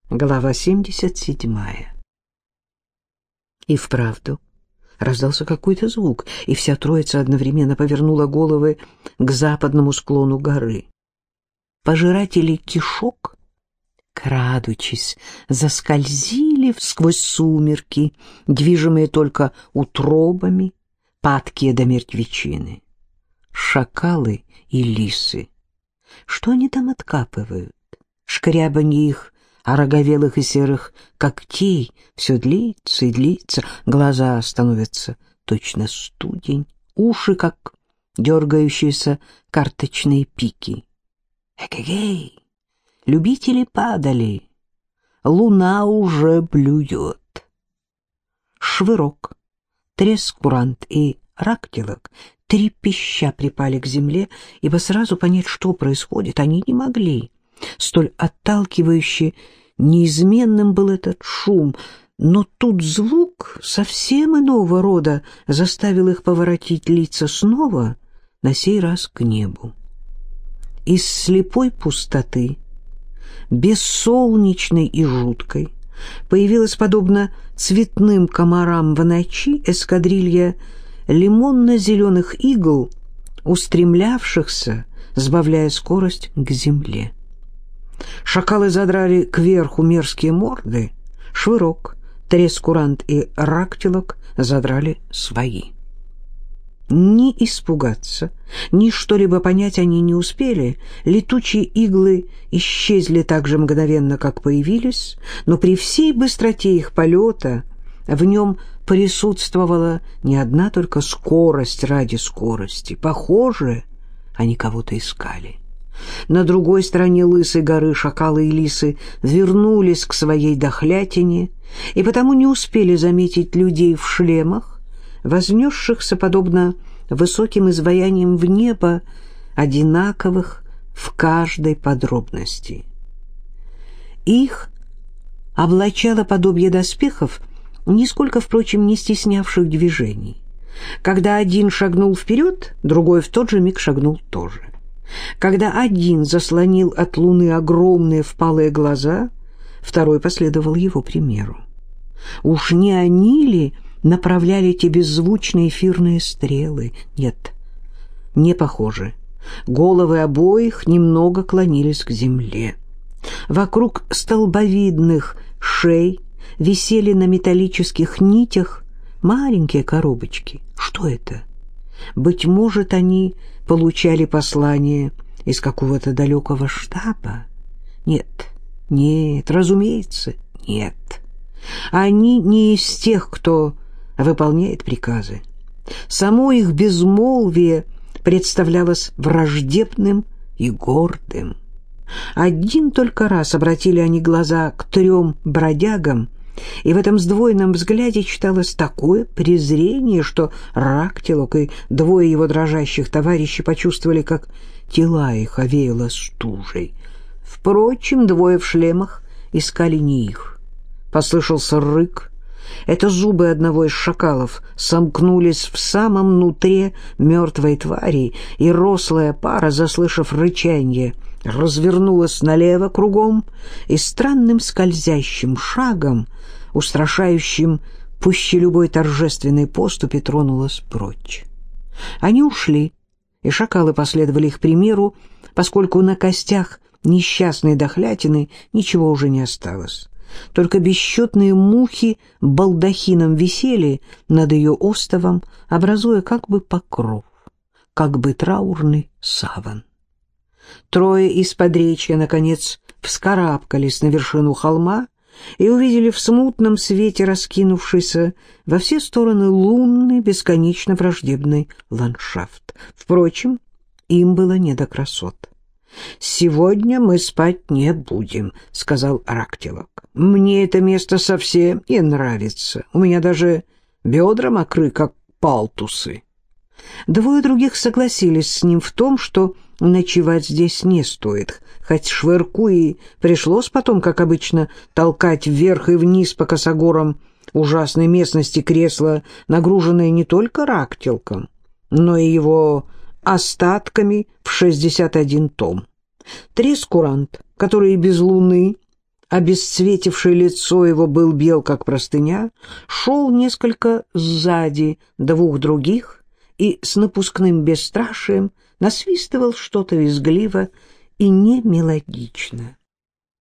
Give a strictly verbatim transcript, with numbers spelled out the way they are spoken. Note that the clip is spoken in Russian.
Глава семьдесят седьмая. И вправду раздался какой-то звук, и вся троица одновременно повернула головы к западному склону горы. Пожиратели кишок, крадучись, заскользили сквозь сумерки, движимые только утробами, падкие до мертвечины. Шакалы и лисы. Что они там откапывают? Шкрябанье их ороговелых и серых когтей все длится и длится, глаза становятся точно студень, уши, как дергающиеся карточные пики. Эгегей! Любители падали, луна уже блюет. Швырок, трескурант и рактилок трепеща припали к земле, ибо сразу понять, что происходит, они не могли. Столь отталкивающе неизменным был этот шум, но тут звук совсем иного рода заставил их поворотить лица снова, на сей раз к небу. Из слепой пустоты, бессолнечной и жуткой, появилась, подобно цветным комарам в ночи, эскадрилья лимонно-зеленых игл, устремлявшихся, сбавляя скорость, к земле. Шакалы задрали кверху мерзкие морды, швырок, трескурант и рактилок задрали свои. Ни испугаться, ни что-либо понять они не успели. Летучие иглы исчезли так же мгновенно, как появились, но при всей быстроте их полета в нем присутствовала не одна только скорость ради скорости. Похоже, они кого-то искали. На другой стороне лысой горы шакалы и лисы вернулись к своей дохлятине и потому не успели заметить людей в шлемах, вознесшихся подобно высоким изваяниям в небо, одинаковых в каждой подробности. Их облачало подобие доспехов, нисколько, впрочем, не стеснявших движений. Когда один шагнул вперед, другой в тот же миг шагнул тоже. Когда один заслонил от луны огромные впалые глаза, второй последовал его примеру. Уж не они ли направляли те беззвучные эфирные стрелы? Нет, не похоже. Головы обоих немного клонились к земле. Вокруг столбовидных шей висели на металлических нитях маленькие коробочки. Что это? Быть может, они получали послание из какого-то далекого штаба? Нет, нет, разумеется, нет. Они не из тех, кто выполняет приказы. Само их безмолвие представлялось враждебным и гордым. Один только раз обратили они глаза к трем бродягам, и в этом сдвоенном взгляде читалось такое презрение, что Рактилок и двое его дрожащих товарищей почувствовали, как тела их овеяло стужей. Впрочем, двое в шлемах искали не их. Послышался рык. Это зубы одного из шакалов сомкнулись в самом нутре мертвой твари, и рослая пара, заслышав рычанье, развернулась налево кругом и странным скользящим шагом, устрашающим пуще любой торжественной поступи, тронулась прочь. Они ушли, и шакалы последовали их примеру, поскольку на костях несчастной дохлятины ничего уже не осталось. Только бесчетные мухи балдахином висели над ее остовом, образуя как бы покров, как бы траурный саван. Трое из подречья, наконец, вскарабкались на вершину холма и увидели в смутном свете раскинувшийся во все стороны лунный, бесконечно враждебный ландшафт. Впрочем, им было не до красот. «Сегодня мы спать не будем», — сказал Рактилок. «Мне это место совсем не нравится. У меня даже бедра мокры, как палтусы». Двое других согласились с ним в том, что ночевать здесь не стоит, хоть Швырку и пришлось потом, как обычно, толкать вверх и вниз по косогорам ужасной местности кресла, нагруженное не только Рактилком, но и его остатками в шестьдесят один том. Трескурант, который без луны обесцветившее лицо его был бел, как простыня, шел несколько сзади двух других и с напускным бесстрашием насвистывал что-то визгливо и немелодично.